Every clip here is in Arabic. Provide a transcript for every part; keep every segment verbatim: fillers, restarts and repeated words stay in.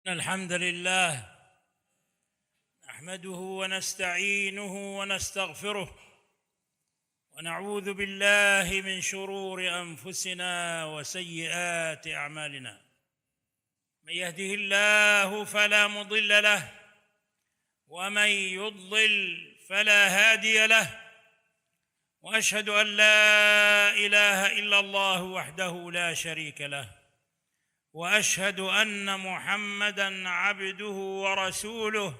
الحمد لله نحمده ونستعينه ونستغفره ونعوذ بالله من شرور أنفسنا وسيئات أعمالنا. من يهده الله فلا مضل له ومن يضلل فلا هادي له، وأشهد أن لا إله إلا الله وحده لا شريك له، وأشهد أن محمدًا عبده ورسوله.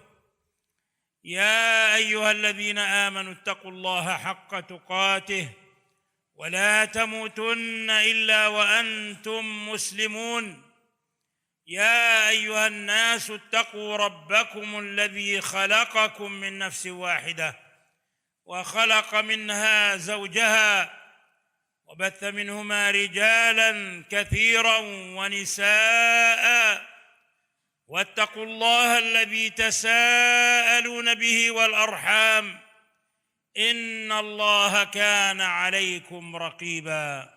يا أيها الذين آمنوا اتقوا الله حق تقاته ولا تموتن إلا وأنتم مسلمون. يا أيها الناس اتقوا ربكم الذي خلقكم من نفس واحدة وخلق منها زوجها وبث منهما رجالا كثيرا ونساء، واتقوا الله الذي تساءلون به والأرحام إن الله كان عليكم رقيبا.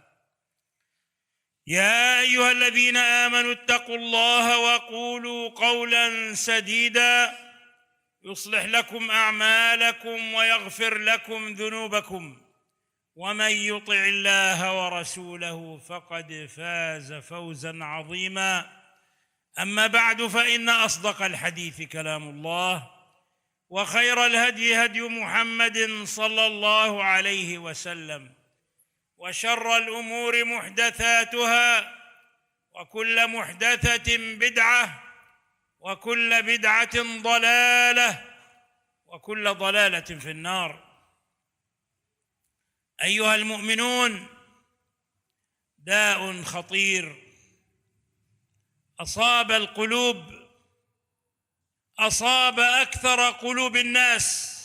يا أيها الذين آمنوا اتقوا الله وقولوا قولا سديدا يصلح لكم أعمالكم ويغفر لكم ذنوبكم، ومن يطع الله ورسوله فقد فاز فوزا عظيما. أما بعد، فإن أصدق الحديث كلام الله، وخير الهدي هدي محمد صلى الله عليه وسلم، وشر الأمور محدثاتها، وكل محدثة بدعة، وكل بدعة ضلالة، وكل ضلالة في النار. أيها المؤمنون، داء خطير أصاب القلوب، أصاب أكثر قلوب الناس،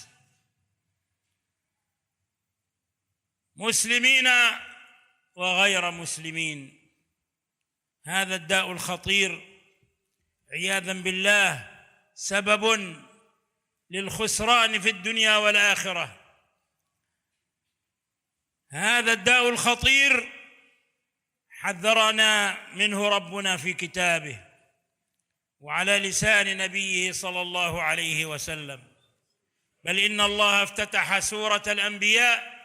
مسلمين وغير مسلمين. هذا الداء الخطير عياذا بالله سبب للخسران في الدنيا والآخرة. هذا الداء الخطير حذرنا منه ربنا في كتابه وعلى لسان نبيه صلى الله عليه وسلم، بل إن الله افتتح سورة الأنبياء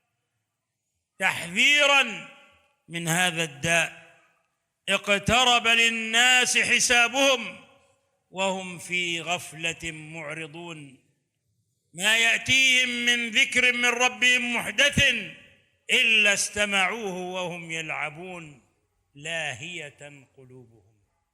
تحذيرا من هذا الداء. اقترب للناس حسابهم وهم في غفلة معرضون، ما يأتيهم من ذكر من ربهم محدث إلا استمعوه وهم يلعبون لاهية قلوبهم.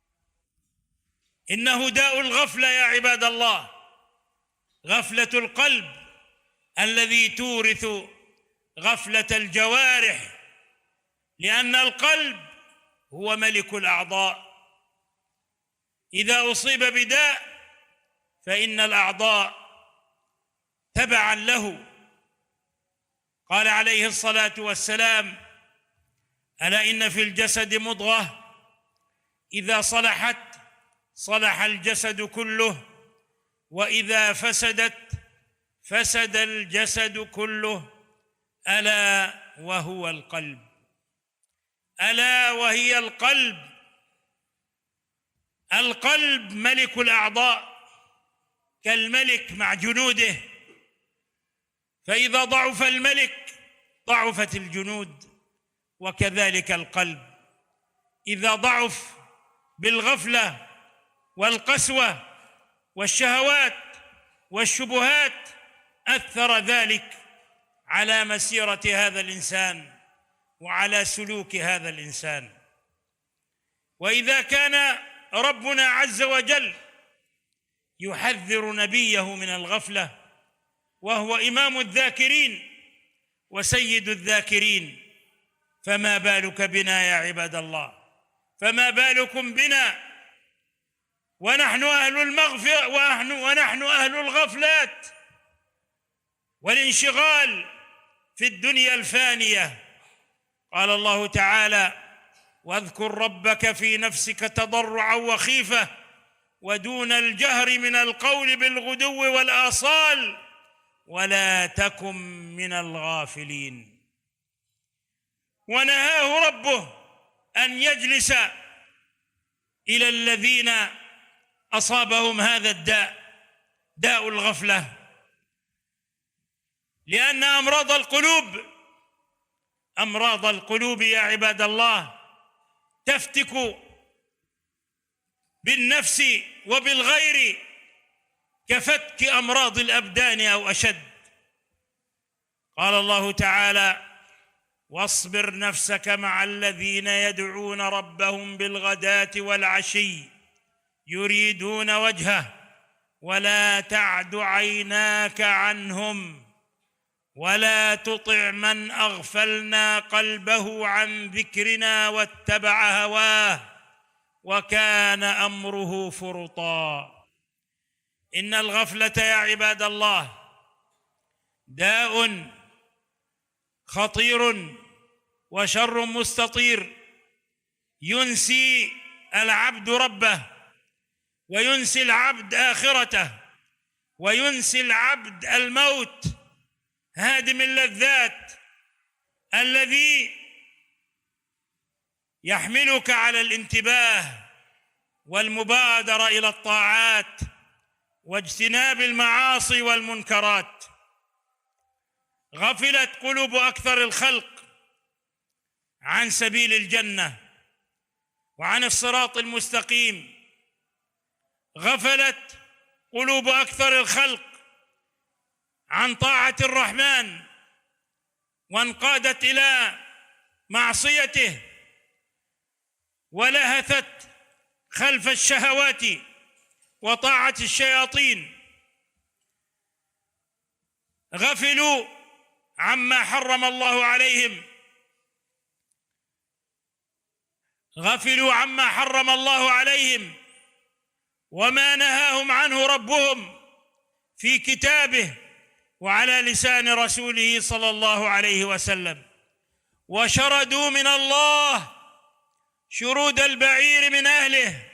إنه داء الغفلة يا عباد الله، غفلة القلب الذي تورث غفلة الجوارح، لأن القلب هو ملك الأعضاء. إذا أصيب بداء فإن الأعضاء تبعا له. قال عليه الصلاة والسلام: ألا إن في الجسد مضغة إذا صلحت صلح الجسد كله، وإذا فسدت فسد الجسد كله، ألا وهو القلب. ألا وهي القلب. القلب ملك الأعضاء كالملك مع جنوده، فإذا ضعف الملك ضعفت الجنود، وكذلك القلب إذا ضعف بالغفلة والقسوة والشهوات والشبهات أثر ذلك على مسيرة هذا الإنسان وعلى سلوك هذا الإنسان. وإذا كان ربنا عز وجل يحذر نبيه من الغفلة وهو إمام الذاكرين وسيد الذاكرين، فما بالك بنا يا عباد الله؟ فما بالكم بنا ونحن أهل المغفرة ونحن, ونحن أهل الغفلات والانشغال في الدنيا الفانية. قال الله تعالى: واذكر ربك في نفسك تضرعا وخيفة ودون الجهر من القول بالغدو والآصال ولا تكن من الغافلين. ونهاه ربه أن يجلس إلى الذين أصابهم هذا الداء، داء الغفلة، لأن أمراض القلوب أمراض القلوب يا عباد الله تفتك بالنفس وبالغير كفتك أمراض الأبدان أو أشد. قال الله تعالى: واصبر نفسك مع الذين يدعون ربهم بالغداة والعشي يريدون وجهه ولا تعد عيناك عنهم ولا تطع من أغفلنا قلبه عن ذكرنا واتبع هواه وكان أمره فرطا. إن الغفلة يا عباد الله داء خطير وشر مستطير، ينسي العبد ربه، وينسي العبد آخرته، وينسي العبد الموت، هادم اللذات الذي يحملك على الانتباه والمبادرة إلى الطاعات واجتناب المعاصي والمنكرات. غفلت قلوب أكثر الخلق عن سبيل الجنة وعن الصراط المستقيم. غفلت قلوب أكثر الخلق عن طاعة الرحمن وانقادت إلى معصيته ولهثت خلف الشهوات وطاعة الشياطين. غفلوا عما حرم الله عليهم غفلوا عما حرم الله عليهم وما نهاهم عنه ربهم في كتابه وعلى لسان رسوله صلى الله عليه وسلم، وشردوا من الله شرود البعير من أهله،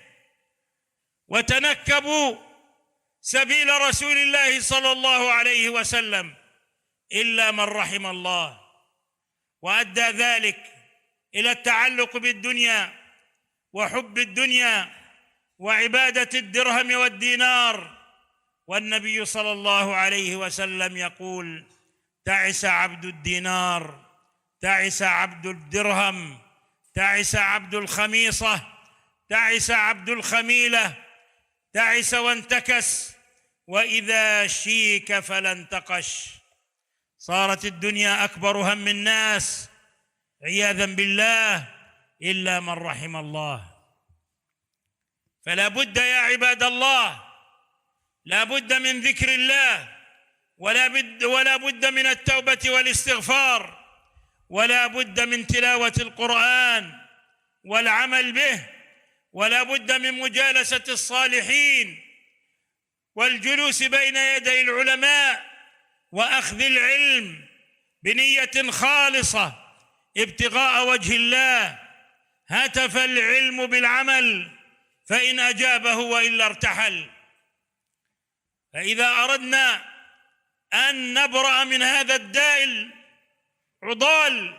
وتنكبوا سبيل رسول الله صلى الله عليه وسلم إلا من رحم الله، وأدى ذلك إلى التعلق بالدنيا وحب الدنيا وعبادة الدرهم والدينار. والنبي صلى الله عليه وسلم يقول: تعس عبد الدينار، تعس عبد الدرهم، تعس عبد الخميصة، تعس عبد الخميلة، تعس وانتكس، وإذا شيك فلا انتقش. صارت الدنيا أكبر هم الناس عياذا بالله إلا من رحم الله. فلا بد يا عباد الله، لا بد من ذكر الله، ولا بد ولا بد من التوبة والاستغفار، ولا بد من تلاوة القرآن والعمل به، ولا بد من مجالسة الصالحين والجلوس بين يدي العلماء وأخذ العلم بنية خالصة ابتغاء وجه الله. هتف العلم بالعمل فإن أجابه وإلا ارتحل. فإذا أردنا أن نبرأ من هذا الداء العضال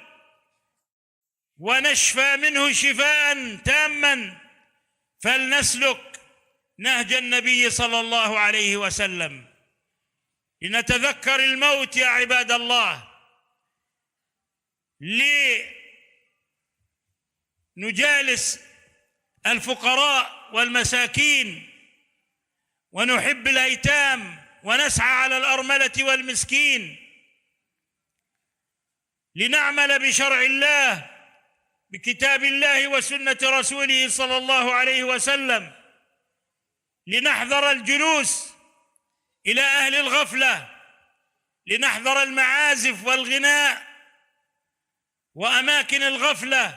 ونشفى منه شفاء تاما فلنسلك نهج النبي صلى الله عليه وسلم، لنتذكر الموت يا عباد الله، لنجالس الفقراء والمساكين ونحب الأيتام ونسعى على الأرملة والمسكين، لنعمل بشرع الله بكتاب الله وسنة رسوله صلى الله عليه وسلم، لنحذر الجلوس إلى أهل الغفلة، لنحذر المعازف والغناء وأماكن الغفلة،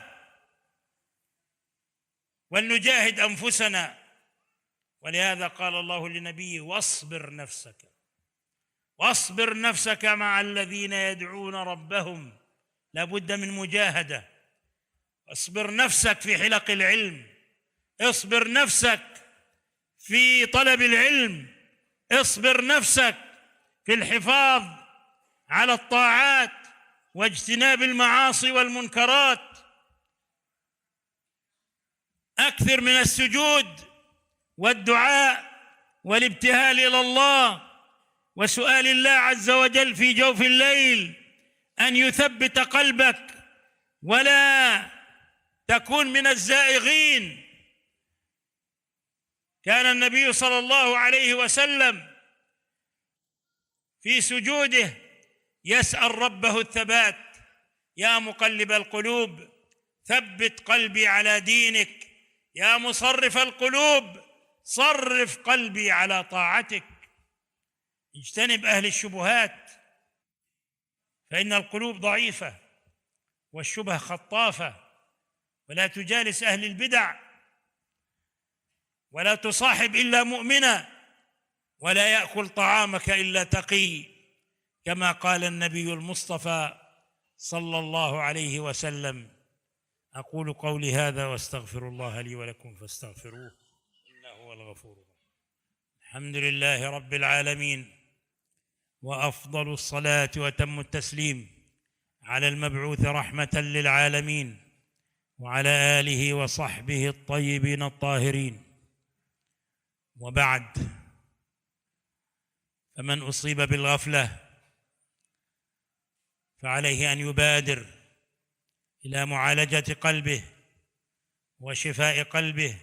ولنجاهد أنفسنا. ولهذا قال الله لنبيه: واصبر نفسك واصبر نفسك مع الذين يدعون ربهم. لا بد من مجاهدة. اصبر نفسك في حلق العلم، اصبر نفسك في طلب العلم، اصبر نفسك في الحفاظ على الطاعات واجتناب المعاصي والمنكرات. أكثر من السجود والدعاء والابتهال إلى الله وسؤال الله عز وجل في جوف الليل أن يثبت قلبك ولا تكون من الزائغين. كان النبي صلى الله عليه وسلم في سجوده يسأل ربه الثبات: يا مقلب القلوب ثبت قلبي على دينك، يا مصرف القلوب صرف قلبي على طاعتك. اجتنب أهل الشبهات، فإن القلوب ضعيفة والشبه خطافة، ولا تجالس أهل البدع، ولا تصاحب إلا مؤمنا، ولا يأكل طعامك إلا تقي، كما قال النبي المصطفى صلى الله عليه وسلم. أقول قولي هذا وأستغفر الله لي ولكم فاستغفروه إنه هو الغفور الرحيم. الحمد لله رب العالمين، وأفضل الصلاة وتم التسليم على المبعوث رحمة للعالمين وعلى آله وصحبه الطيبين الطاهرين. وبعد، فمن أصيب بالغفلة فعليه أن يبادر إلى معالجة قلبه وشفاء قلبه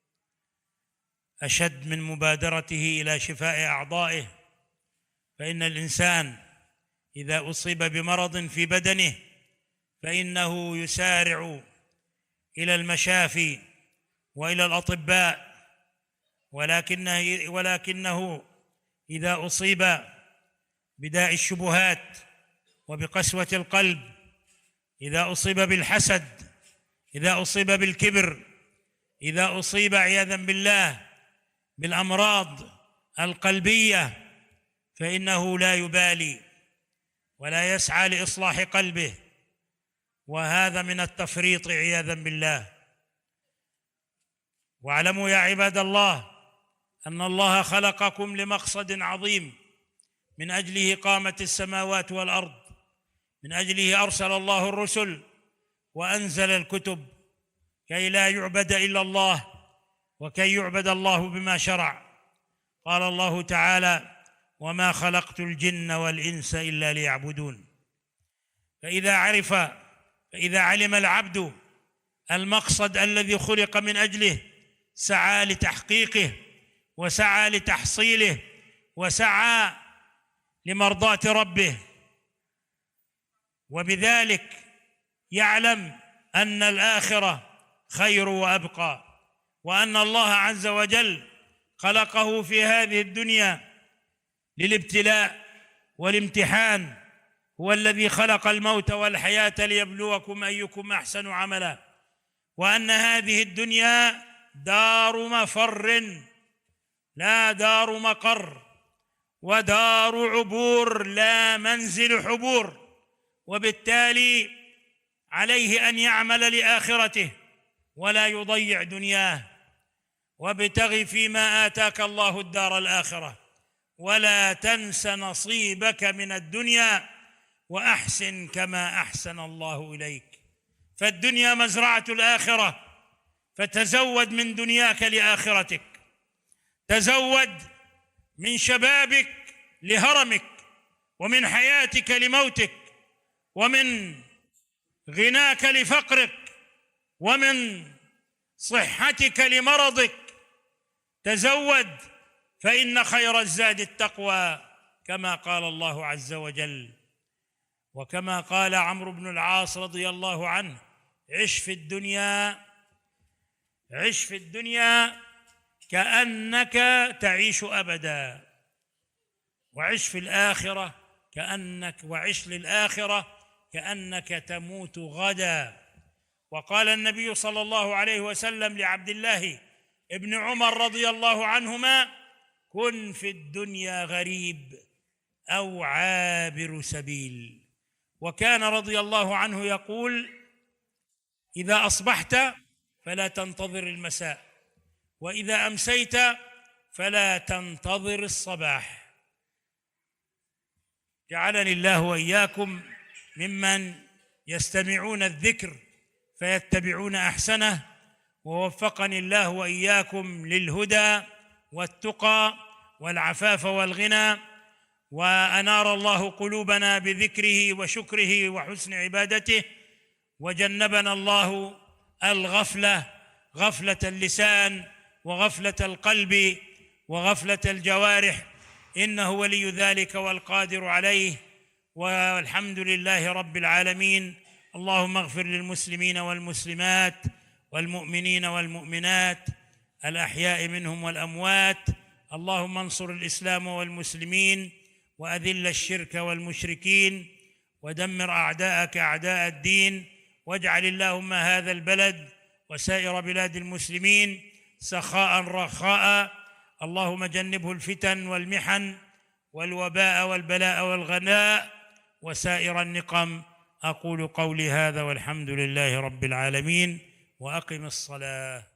أشد من مبادرته إلى شفاء أعضائه. فإن الإنسان إذا أصيب بمرض في بدنه فإنه يسارع إلى المشافي وإلى الأطباء، ولكنه, ولكنه إذا أصيب بداء الشبهات وبقسوة القلب، إذا أصيب بالحسد، إذا أصيب بالكبر، إذا أصيب عياذا بالله بالأمراض القلبية، فإنه لا يبالي ولا يسعى لإصلاح قلبه، وهذا من التفريط عياذا بالله. واعلموا يا عباد الله أن الله خلقكم لمقصد عظيم من أجله قامت السماوات والأرض، من أجله أرسل الله الرسل وأنزل الكتب كي لا يعبد إلا الله وكي يعبد الله بما شرع. قال الله تعالى: وما خلقت الجن والإنس إلا ليعبدون. فإذا عرف فإذا علم العبد المقصد الذي خلق من أجله سعى لتحقيقه وسعى لتحصيله وسعى لمرضاة ربه، وبذلك يعلم أن الآخرة خير وأبقى، وأن الله عز وجل خلقه في هذه الدنيا للابتلاء والامتحان. هو الذي خلق الموت والحياة ليبلوكم أيكم أحسن عملا، وأن هذه الدنيا دار مفر لا دار مقر، ودار عبور لا منزل حبور، وبالتالي عليه أن يعمل لآخرته ولا يضيع دنياه. وابتغ فيما آتاك الله الدار الآخرة ولا تنس نصيبك من الدنيا وأحسن كما أحسن الله إليك. فالدنيا مزرعة الآخرة، فتزود من دنياك لآخرتك، تزود من شبابك لهرمك، ومن حياتك لموتك، ومن غناك لفقرك، ومن صحتك لمرضك. تزود، فإن خير الزاد التقوى، كما قال الله عز وجل. وكما قال عمرو بن العاص رضي الله عنه: عش في الدنيا عش في الدنيا كأنك تعيش أبدا، وعش في الآخرة كأنك وعش للآخرة كأنك تموت غدا. وقال النبي صلى الله عليه وسلم لعبد الله ابن عمر رضي الله عنهما: كن في الدنيا غريب أو عابر سبيل. وكان رضي الله عنه يقول: إذا أصبحت فلا تنتظر المساء، وإذا أمسيت فلا تنتظر الصباح. جعلني الله وإياكم ممن يستمعون الذكر فيتبعون أحسنه، ووفقني الله وإياكم للهدى والتقى والعفاف والغنى، وأنار الله قلوبنا بذكره وشكره وحسن عبادته، وجنبنا الله الغفلة، غفلة اللسان وغفلة القلب وغفلة الجوارح، إنه ولي ذلك والقادر عليه، والحمد لله رب العالمين. اللهم اغفر للمسلمين والمسلمات والمؤمنين والمؤمنات الأحياء منهم والأموات. اللهم انصر الإسلام والمسلمين، وأذل الشرك والمشركين، ودمر أعداءك أعداء الدين، واجعل اللهم هذا البلد وسائر بلاد المسلمين سخاء رخاء. اللهم جنبه الفتن والمحن والوباء والبلاء والغناء وسائر النقم. أقول قولي هذا والحمد لله رب العالمين، وأقم الصلاة.